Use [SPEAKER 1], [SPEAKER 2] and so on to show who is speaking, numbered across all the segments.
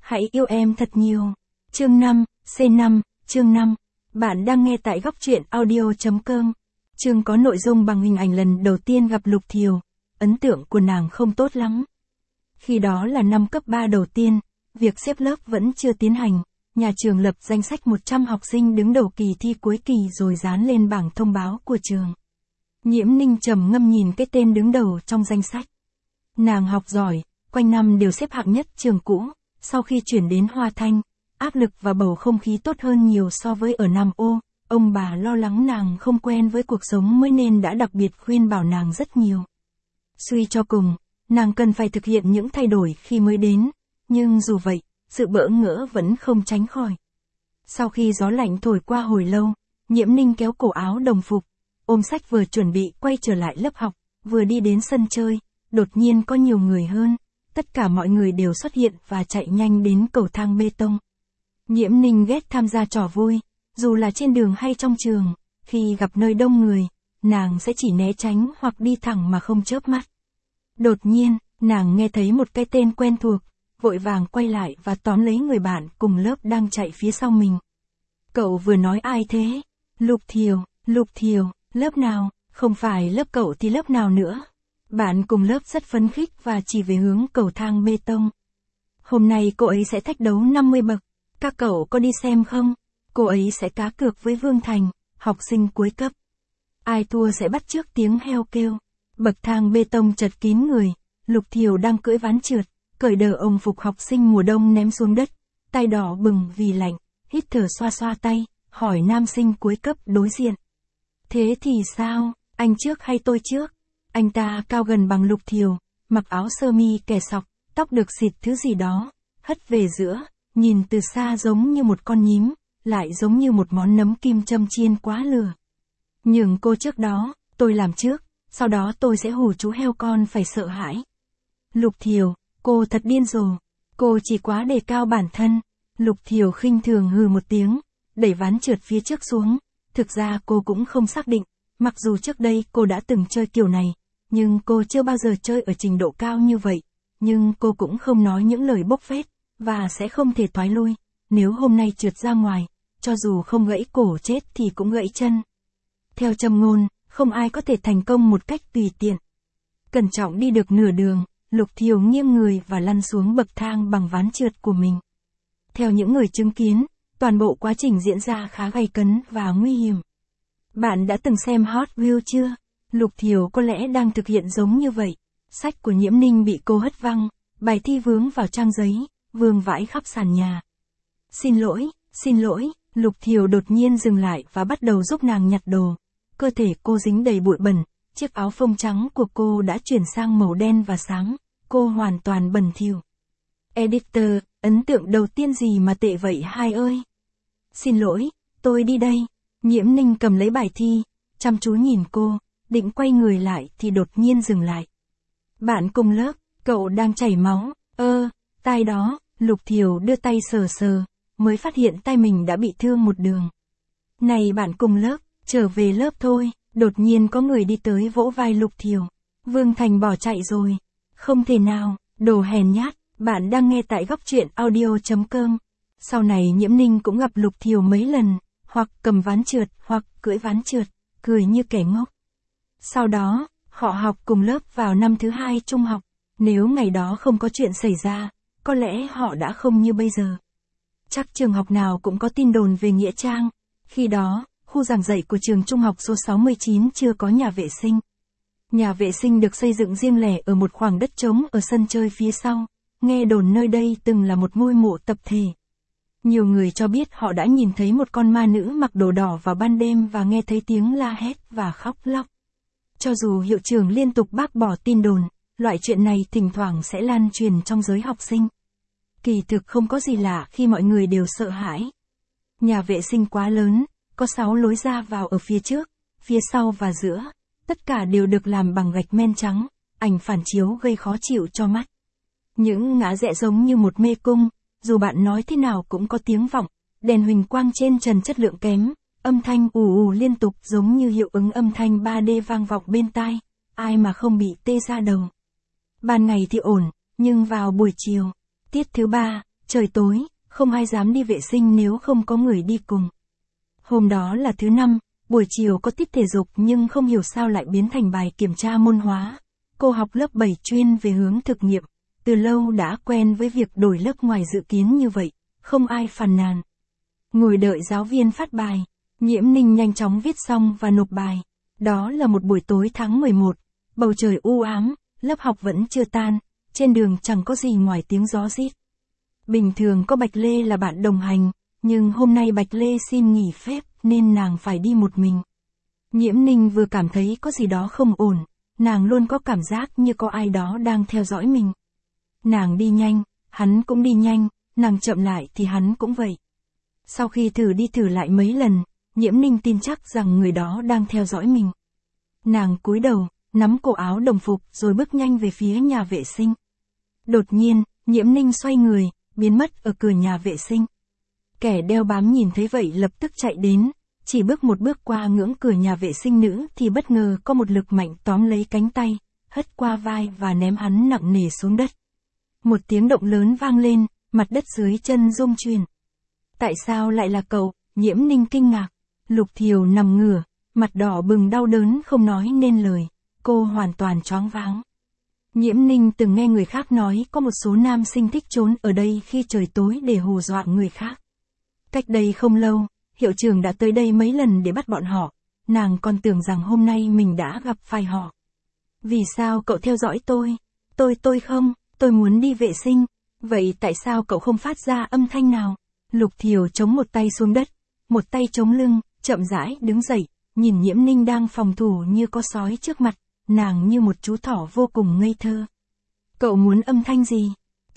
[SPEAKER 1] Hãy yêu em thật nhiều. Chương 5, C5, chương 5. Bạn đang nghe tại góc truyện audio.com. Chương có nội dung bằng hình ảnh lần đầu tiên gặp Lục Thiều. Ấn tượng của nàng không tốt lắm. Khi đó là năm cấp 3 đầu tiên, việc xếp lớp vẫn chưa tiến hành. Nhà trường lập danh sách 100 học sinh đứng đầu kỳ thi cuối kỳ rồi dán lên bảng thông báo của trường. Nhiễm Ninh trầm ngâm nhìn cái tên đứng đầu trong danh sách. Nàng học giỏi, quanh năm đều xếp hạng nhất trường cũ. Sau khi chuyển đến Hoa Thanh, áp lực và bầu không khí tốt hơn nhiều so với ở Nam Ô. Ông bà lo lắng nàng không quen với cuộc sống mới nên đã đặc biệt khuyên bảo nàng rất nhiều. Suy cho cùng, nàng cần phải thực hiện những thay đổi khi mới đến, nhưng dù vậy, sự bỡ ngỡ vẫn không tránh khỏi. Sau khi gió lạnh thổi qua hồi lâu, Nhiễm Ninh kéo cổ áo đồng phục, ôm sách vừa chuẩn bị quay trở lại lớp học, vừa đi đến sân chơi, đột nhiên có nhiều người hơn, tất cả mọi người đều xuất hiện và chạy nhanh đến cầu thang bê tông. Nhiễm Ninh ghét tham gia trò vui, dù là trên đường hay trong trường, khi gặp nơi đông người, nàng sẽ chỉ né tránh hoặc đi thẳng mà không chớp mắt. Đột nhiên, nàng nghe thấy một cái tên quen thuộc, vội vàng quay lại và tóm lấy người bạn cùng lớp đang chạy phía sau mình. Cậu vừa nói ai thế? Lục Thiều, lớp nào? Không phải lớp cậu thì lớp nào nữa? Bạn cùng lớp rất phấn khích và chỉ về hướng cầu thang bê tông. Hôm nay cô ấy sẽ thách đấu 50 bậc, các cậu có đi xem không? Cô ấy sẽ cá cược với Vương Thành, học sinh cuối cấp. Ai thua sẽ bắt chước tiếng heo kêu. Bậc thang bê tông chật kín người, Lục Thiều đang cưỡi ván trượt, cởi đờ ông phục học sinh mùa đông ném xuống đất, tay đỏ bừng vì lạnh, hít thở xoa xoa tay, hỏi nam sinh cuối cấp đối diện. Thế thì sao, anh trước hay tôi trước? Anh ta cao gần bằng Lục Thiều, mặc áo sơ mi kẻ sọc, tóc được xịt thứ gì đó, hất về giữa, nhìn từ xa giống như một con nhím, lại giống như một món nấm kim châm chiên quá lửa. Nhưng cô trước đó, tôi làm trước, sau đó tôi sẽ hù chú heo con phải sợ hãi. Lục Thiều, cô thật điên rồ, cô chỉ quá đề cao bản thân. Lục Thiều khinh thường hừ một tiếng, đẩy ván trượt phía trước xuống. Thực ra cô cũng không xác định, mặc dù trước đây cô đã từng chơi kiểu này, nhưng cô chưa bao giờ chơi ở trình độ cao như vậy. Nhưng cô cũng không nói những lời bốc phét, và sẽ không thể thoái lui. Nếu hôm nay trượt ra ngoài, cho dù không gãy cổ chết thì cũng gãy chân. Theo châm ngôn, không ai có thể thành công một cách tùy tiện. Cẩn trọng đi được nửa đường, Lục Thiều nghiêng người và lăn xuống bậc thang bằng ván trượt của mình. Theo những người chứng kiến, toàn bộ quá trình diễn ra khá gay cấn và nguy hiểm. Bạn đã từng xem Hot Wheels chưa? Lục Thiều có lẽ đang thực hiện giống như vậy. Sách của Nhiễm Ninh bị cô hất văng, bài thi vướng vào trang giấy, vương vãi khắp sàn nhà. Xin lỗi, Lục Thiều đột nhiên dừng lại và bắt đầu giúp nàng nhặt đồ. Cơ thể cô dính đầy bụi bẩn, chiếc áo phông trắng của cô đã chuyển sang màu đen và sáng, cô hoàn toàn bẩn thỉu. Editor, ấn tượng đầu tiên gì mà tệ vậy hai ơi? Xin lỗi, tôi đi đây. Nhiễm Ninh cầm lấy bài thi, chăm chú nhìn cô, định quay người lại thì đột nhiên dừng lại. Bạn cùng lớp, cậu đang chảy máu, tai đó, Lục Thiều đưa tay sờ sờ, mới phát hiện tay mình đã bị thương một đường. Này bạn cùng lớp, trở về lớp thôi, đột nhiên có người đi tới vỗ vai Lục Thiều. Vương Thành bỏ chạy rồi. Không thể nào, đồ hèn nhát, bạn đang nghe tại góc truyện audio.com. Sau này Nhiễm Ninh cũng gặp Lục Thiều mấy lần, hoặc cầm ván trượt, hoặc cưỡi ván trượt, cười như kẻ ngốc. Sau đó, họ học cùng lớp vào năm thứ 2 trung học. Nếu ngày đó không có chuyện xảy ra, có lẽ họ đã không như bây giờ. Chắc trường học nào cũng có tin đồn về Nghĩa Trang. Khi đó, khu giảng dạy của trường trung học số 69 chưa có nhà vệ sinh. Nhà vệ sinh được xây dựng riêng lẻ ở một khoảng đất trống ở sân chơi phía sau. Nghe đồn nơi đây từng là một ngôi mộ tập thể. Nhiều người cho biết họ đã nhìn thấy một con ma nữ mặc đồ đỏ vào ban đêm và nghe thấy tiếng la hét và khóc lóc. Cho dù hiệu trưởng liên tục bác bỏ tin đồn, loại chuyện này thỉnh thoảng sẽ lan truyền trong giới học sinh. Kỳ thực không có gì lạ khi mọi người đều sợ hãi. Nhà vệ sinh quá lớn, có 6 lối ra vào ở phía trước, phía sau và giữa. Tất cả đều được làm bằng gạch men trắng, ảnh phản chiếu gây khó chịu cho mắt. Những ngã rẽ giống như một mê cung, dù bạn nói thế nào cũng có tiếng vọng, đèn huỳnh quang trên trần chất lượng kém, âm thanh ù ù liên tục giống như hiệu ứng âm thanh 3D vang vọng bên tai, ai mà không bị tê da đầu. Ban ngày thì ổn, nhưng vào buổi chiều, tiết thứ 3, trời tối, không ai dám đi vệ sinh nếu không có người đi cùng. Hôm đó là thứ năm, buổi chiều có tiết thể dục nhưng không hiểu sao lại biến thành bài kiểm tra môn hóa. Cô học lớp 7 chuyên về hướng thực nghiệm, từ lâu đã quen với việc đổi lớp ngoài dự kiến như vậy, không ai phàn nàn. Ngồi đợi giáo viên phát bài, Nhiễm Ninh nhanh chóng viết xong và nộp bài. Đó là một buổi tối tháng 11, bầu trời u ám, lớp học vẫn chưa tan, trên đường chẳng có gì ngoài tiếng gió rít. Bình thường có Bạch Lê là bạn đồng hành, nhưng hôm nay Bạch Lê xin nghỉ phép nên nàng phải đi một mình. Nhiễm Ninh vừa cảm thấy có gì đó không ổn, nàng luôn có cảm giác như có ai đó đang theo dõi mình. Nàng đi nhanh, hắn cũng đi nhanh, nàng chậm lại thì hắn cũng vậy. Sau khi thử đi thử lại mấy lần, Nhiễm Ninh tin chắc rằng người đó đang theo dõi mình. Nàng cúi đầu, nắm cổ áo đồng phục rồi bước nhanh về phía nhà vệ sinh. Đột nhiên, Nhiễm Ninh xoay người, biến mất ở cửa nhà vệ sinh. Kẻ đeo bám nhìn thấy vậy lập tức chạy đến, chỉ bước một bước qua ngưỡng cửa nhà vệ sinh nữ thì bất ngờ có một lực mạnh tóm lấy cánh tay, hất qua vai và ném hắn nặng nề xuống đất. Một tiếng động lớn vang lên, mặt đất dưới chân rung chuyển. Tại sao lại là cậu? Nhiễm Ninh kinh ngạc. Lục Thiều nằm ngửa, mặt đỏ bừng đau đớn không nói nên lời, cô hoàn toàn choáng váng. Nhiễm Ninh từng nghe người khác nói có một số nam sinh thích trốn ở đây khi trời tối để hù dọa người khác. Cách đây không lâu, hiệu trưởng đã tới đây mấy lần để bắt bọn họ, nàng còn tưởng rằng hôm nay mình đã gặp phải họ. Vì sao cậu theo dõi tôi? Tôi không, tôi muốn đi vệ sinh. Vậy tại sao cậu không phát ra âm thanh nào? Lục Thiều chống một tay xuống đất, một tay chống lưng, chậm rãi đứng dậy, nhìn Nhiễm Ninh đang phòng thủ như có sói trước mặt, nàng như một chú thỏ vô cùng ngây thơ. Cậu muốn âm thanh gì?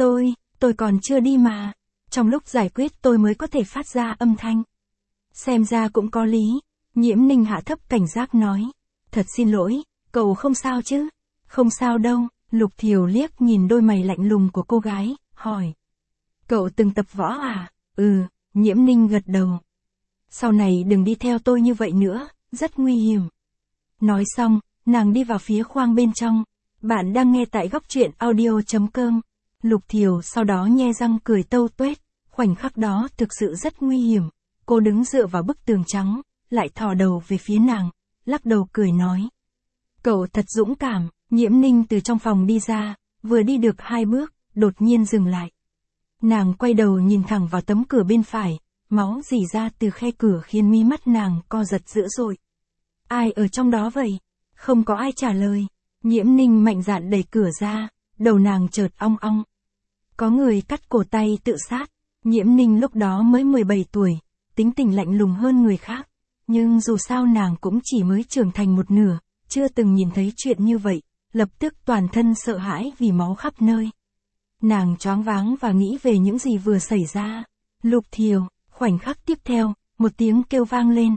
[SPEAKER 1] Tôi còn chưa đi mà. Trong lúc giải quyết tôi mới có thể phát ra âm thanh. Xem ra cũng có lý. Nhiễm Ninh hạ thấp cảnh giác nói. Thật xin lỗi, cậu không sao chứ? Không sao đâu. Lục Thiều liếc nhìn đôi mày lạnh lùng của cô gái, hỏi. Cậu từng tập võ à? Ừ, Nhiễm Ninh gật đầu. Sau này đừng đi theo tôi như vậy nữa, rất nguy hiểm. Nói xong, nàng đi vào phía khoang bên trong. Bạn đang nghe tại góc truyện audio.com. Lục Thiều sau đó nhe răng cười tâu tuét, khoảnh khắc đó thực sự rất nguy hiểm. Cô đứng dựa vào bức tường trắng, lại thò đầu về phía nàng, lắc đầu cười nói. Cậu thật dũng cảm. Nhiễm Ninh từ trong phòng đi ra, vừa đi được 2 bước, đột nhiên dừng lại. Nàng quay đầu nhìn thẳng vào tấm cửa bên phải, máu rỉ ra từ khe cửa khiến mí mắt nàng co giật dữ dội. Ai ở trong đó vậy? Không có ai trả lời. Nhiễm Ninh mạnh dạn đẩy cửa ra, đầu nàng chợt ong ong. Có người cắt cổ tay tự sát. Nhiễm Ninh lúc đó mới 17 tuổi, tính tình lạnh lùng hơn người khác. Nhưng dù sao nàng cũng chỉ mới trưởng thành một nửa, chưa từng nhìn thấy chuyện như vậy, lập tức toàn thân sợ hãi vì máu khắp nơi. Nàng choáng váng và nghĩ về những gì vừa xảy ra. Lục Thiều, khoảnh khắc tiếp theo, một tiếng kêu vang lên.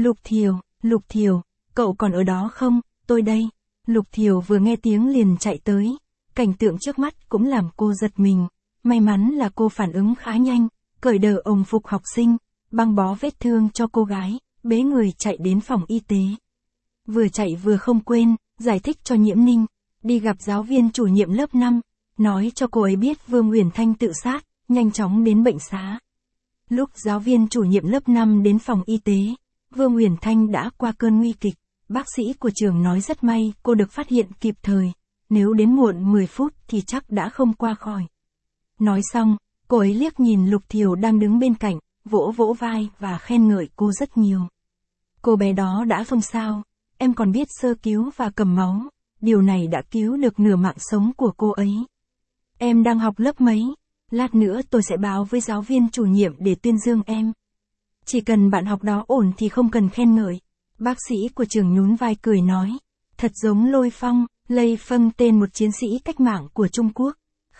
[SPEAKER 1] Lục Thiều, cậu còn ở đó không? Tôi đây. Lục Thiều vừa nghe tiếng liền chạy tới. Cảnh tượng trước mắt cũng làm cô giật mình. May mắn là cô phản ứng khá nhanh, cởi đờ ồng phục học sinh, băng bó vết thương cho cô gái, bế người chạy đến phòng y tế. Vừa chạy vừa không quên, giải thích cho Nhiễm Ninh, đi gặp giáo viên chủ nhiệm lớp 5, nói cho cô ấy biết Vương Uyển Thanh tự sát, nhanh chóng đến bệnh xá. Lúc giáo viên chủ nhiệm lớp 5 đến phòng y tế, Vương Uyển Thanh đã qua cơn nguy kịch, bác sĩ của trường nói rất may cô được phát hiện kịp thời, nếu đến muộn 10 phút thì chắc đã không qua khỏi. Nói xong, cô ấy liếc nhìn Lục Thiều đang đứng bên cạnh, vỗ vỗ vai và khen ngợi cô rất nhiều. Cô bé đó đã không sao, em còn biết sơ cứu và cầm máu, điều này đã cứu được nửa mạng sống của cô ấy. Em đang học lớp mấy? Lát nữa tôi sẽ báo với giáo viên chủ nhiệm để tuyên dương em. Chỉ cần bạn học đó ổn thì không cần khen ngợi. Bác sĩ của trường nhún vai cười nói. Thật giống Lôi Phong, Lê Phong tên một chiến sĩ cách mạng của Trung Quốc.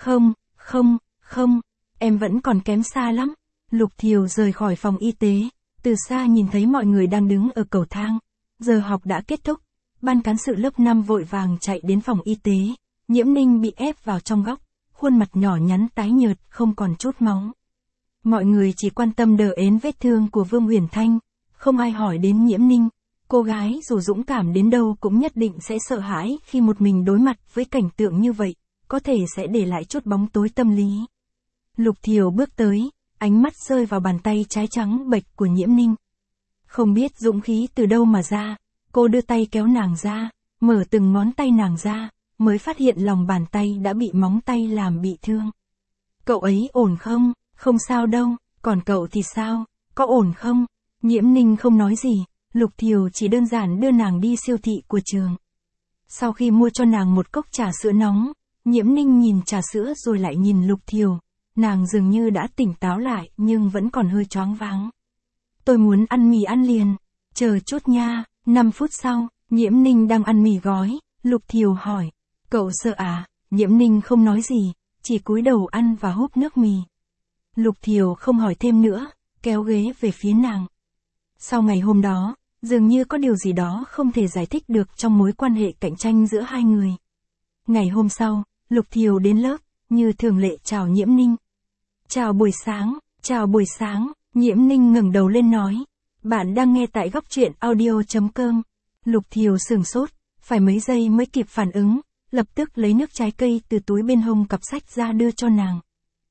[SPEAKER 1] Không, em vẫn còn kém xa lắm. Lục Thiều rời khỏi phòng y tế, từ xa nhìn thấy mọi người đang đứng ở cầu thang. Giờ học đã kết thúc, ban cán sự lớp 5 vội vàng chạy đến phòng y tế. Nhiễm Ninh bị ép vào trong góc, khuôn mặt nhỏ nhắn tái nhợt không còn chút máu. Mọi người chỉ quan tâm đờ ến vết thương của Vương Uyển Thanh, không ai hỏi đến Nhiễm Ninh. Cô gái dù dũng cảm đến đâu cũng nhất định sẽ sợ hãi khi một mình đối mặt với cảnh tượng như vậy, có thể sẽ để lại chút bóng tối tâm lý. Lục Thiều bước tới, ánh mắt rơi vào bàn tay trái trắng bệch của Nhiễm Ninh. Không biết dũng khí từ đâu mà ra, cô đưa tay kéo nàng ra, mở từng ngón tay nàng ra, mới phát hiện lòng bàn tay đã bị móng tay làm bị thương. Cậu ấy ổn không? Không sao đâu, còn cậu thì sao? Có ổn không? Nhiễm Ninh không nói gì, Lục Thiều chỉ đơn giản đưa nàng đi siêu thị của trường. Sau khi mua cho nàng một cốc trà sữa nóng, Nhiễm Ninh nhìn trà sữa rồi lại nhìn Lục Thiều, nàng dường như đã tỉnh táo lại nhưng vẫn còn hơi choáng váng. Tôi muốn ăn mì ăn liền, chờ chút nha. 5 phút sau, Nhiễm Ninh đang ăn mì gói, Lục Thiều hỏi, cậu sợ à? Nhiễm Ninh không nói gì, chỉ cúi đầu ăn và húp nước mì. Lục Thiều không hỏi thêm nữa, kéo ghế về phía nàng. Sau ngày hôm đó, dường như có điều gì đó không thể giải thích được trong mối quan hệ cạnh tranh giữa hai người. Ngày hôm sau, Lục Thiều đến lớp, như thường lệ chào Nhiễm Ninh. Chào buổi sáng, Nhiễm Ninh ngẩng đầu lên nói. Bạn đang nghe tại góc truyện audio.com. Lục Thiều sửng sốt, phải mấy giây mới kịp phản ứng, lập tức lấy nước trái cây từ túi bên hông cặp sách ra đưa cho nàng.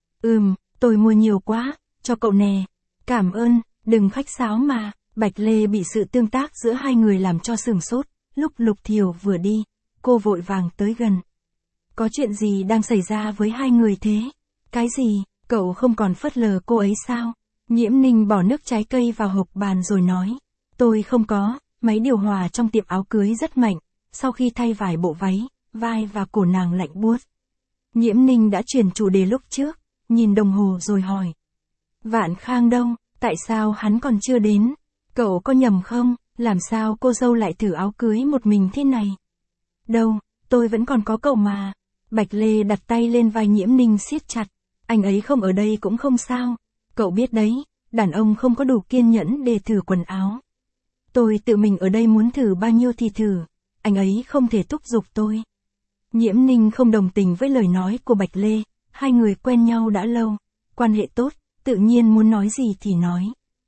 [SPEAKER 1] Tôi mua nhiều quá, cho cậu nè. Cảm ơn, đừng khách sáo mà. Bạch Lê bị sự tương tác giữa hai người làm cho sửng sốt, lúc Lục Thiều vừa đi, cô vội vàng tới gần. Có chuyện gì đang xảy ra với hai người thế? Cái gì, cậu không còn phớt lờ cô ấy sao? Nhiễm Ninh bỏ nước trái cây vào hộp bàn rồi nói. Tôi không có, máy điều hòa trong tiệm áo cưới rất mạnh, sau khi thay vài bộ váy, vai và cổ nàng lạnh buốt. Nhiễm Ninh đã chuyển chủ đề lúc trước, nhìn đồng hồ rồi hỏi. Vạn Khang đâu, tại sao hắn còn chưa đến? Cậu có nhầm không, làm sao cô dâu lại thử áo cưới một mình thế này? Đâu, tôi vẫn còn có cậu mà. Bạch Lê đặt tay lên vai Nhiễm Ninh siết chặt. Anh ấy không ở đây cũng không sao. Cậu biết đấy, đàn ông không có đủ kiên nhẫn để thử quần áo. Tôi tự mình ở đây muốn thử bao nhiêu thì thử. Anh ấy không thể thúc giục tôi. Nhiễm Ninh không đồng tình với lời nói của Bạch Lê. Hai người quen nhau đã lâu, quan hệ tốt, tự nhiên muốn nói gì thì nói.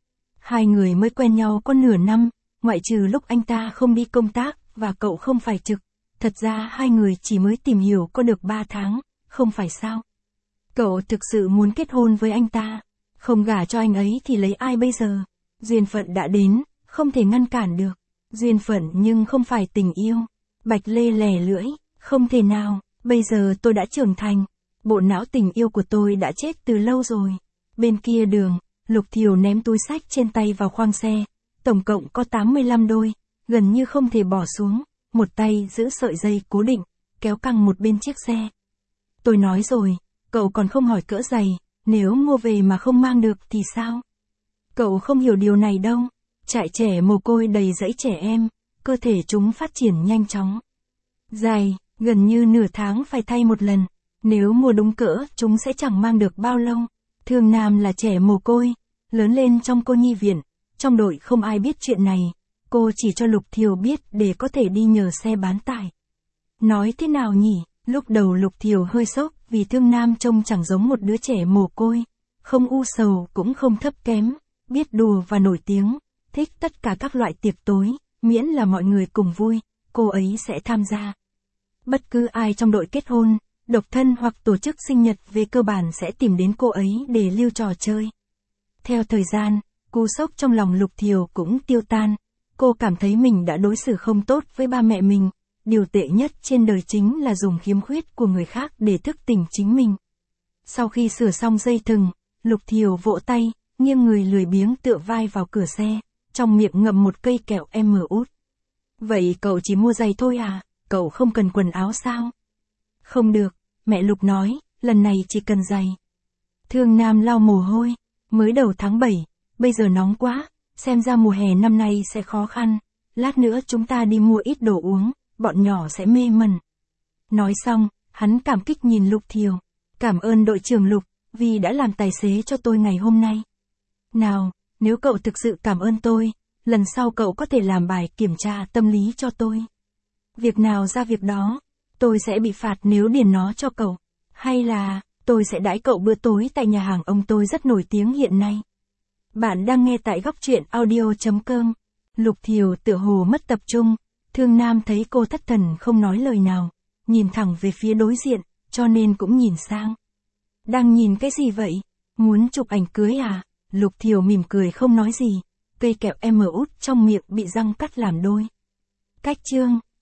[SPEAKER 1] Hai người mới quen nhau có nửa năm, ngoại trừ lúc anh ta không đi công tác và cậu không phải trực. Thật ra hai người chỉ mới tìm hiểu có được 3 tháng, không phải sao? Cậu thực sự muốn kết hôn với anh ta, không gả cho anh ấy thì lấy ai bây giờ? Duyên phận đã đến, không thể ngăn cản được. Duyên phận nhưng không phải tình yêu. Bạch Lê lẻ lưỡi, không thể nào, bây giờ tôi đã trưởng thành. Bộ não tình yêu của tôi đã chết từ lâu rồi. Bên kia đường, Lục Thiều ném túi xách trên tay vào khoang xe. Tổng cộng có 85 đôi, gần như không thể bỏ xuống. Một tay giữ sợi dây cố định, kéo căng một bên chiếc xe. Tôi nói rồi, cậu còn không hỏi cỡ giày, nếu mua về mà không mang được thì sao? Cậu không hiểu điều này đâu. Trại trẻ mồ côi đầy rẫy trẻ em, cơ thể chúng phát triển nhanh chóng. Giày, gần như nửa tháng phải thay một lần. Nếu mua đúng cỡ, chúng sẽ chẳng mang được bao lâu. Thường Nam là trẻ mồ côi, lớn lên trong cô nhi viện. Trong đội không ai biết chuyện này. Cô chỉ cho Lục Thiều biết để có thể đi nhờ xe bán tải. Nói thế nào nhỉ? Lúc đầu Lục Thiều hơi sốc vì Thương Nam trông chẳng giống một đứa trẻ mồ côi. Không u sầu cũng không thấp kém, biết đùa và nổi tiếng, thích tất cả các loại tiệc tối, miễn là mọi người cùng vui, cô ấy sẽ tham gia. Bất cứ ai trong đội kết hôn, độc thân hoặc tổ chức sinh nhật về cơ bản sẽ tìm đến cô ấy để lưu trò chơi. Theo thời gian, cú sốc trong lòng Lục Thiều cũng tiêu tan. Cô cảm thấy mình đã đối xử không tốt với ba mẹ mình. Điều tệ nhất trên đời chính là dùng khiếm khuyết của người khác để thức tỉnh chính mình. Sau khi sửa xong dây thừng, Lục Thiều vỗ tay, nghiêng người lười biếng tựa vai vào cửa xe, trong miệng ngậm một cây kẹo út. Vậy cậu chỉ mua giày thôi à? Cậu không cần quần áo sao? Không được, mẹ Lục nói, lần này chỉ cần giày. Thương Nam lau mồ hôi, mới đầu tháng 7, bây giờ nóng quá, xem ra mùa hè năm nay sẽ khó khăn, lát nữa chúng ta đi mua ít đồ uống, bọn nhỏ sẽ mê mẩn. Nói xong, hắn cảm kích nhìn Lục Thiều, cảm ơn đội trưởng Lục, vì đã làm tài xế cho tôi ngày hôm nay. Nào, nếu cậu thực sự cảm ơn tôi, lần sau cậu có thể làm bài kiểm tra tâm lý cho tôi. Việc nào ra việc đó, tôi sẽ bị phạt nếu điền nó cho cậu, hay là, tôi sẽ đãi cậu bữa tối tại nhà hàng ông tôi rất nổi tiếng hiện nay. Bạn đang nghe tại góc truyện audio.com. Lục Thiều tựa hồ mất tập trung, Thương Nam thấy cô thất thần không nói lời nào, nhìn thẳng về phía đối diện, cho nên cũng nhìn sang. Đang nhìn cái gì vậy? Muốn chụp ảnh cưới à? Lục Thiều mỉm cười không nói gì. Cây kẹo em út trong miệng bị răng cắt làm đôi. Cách chương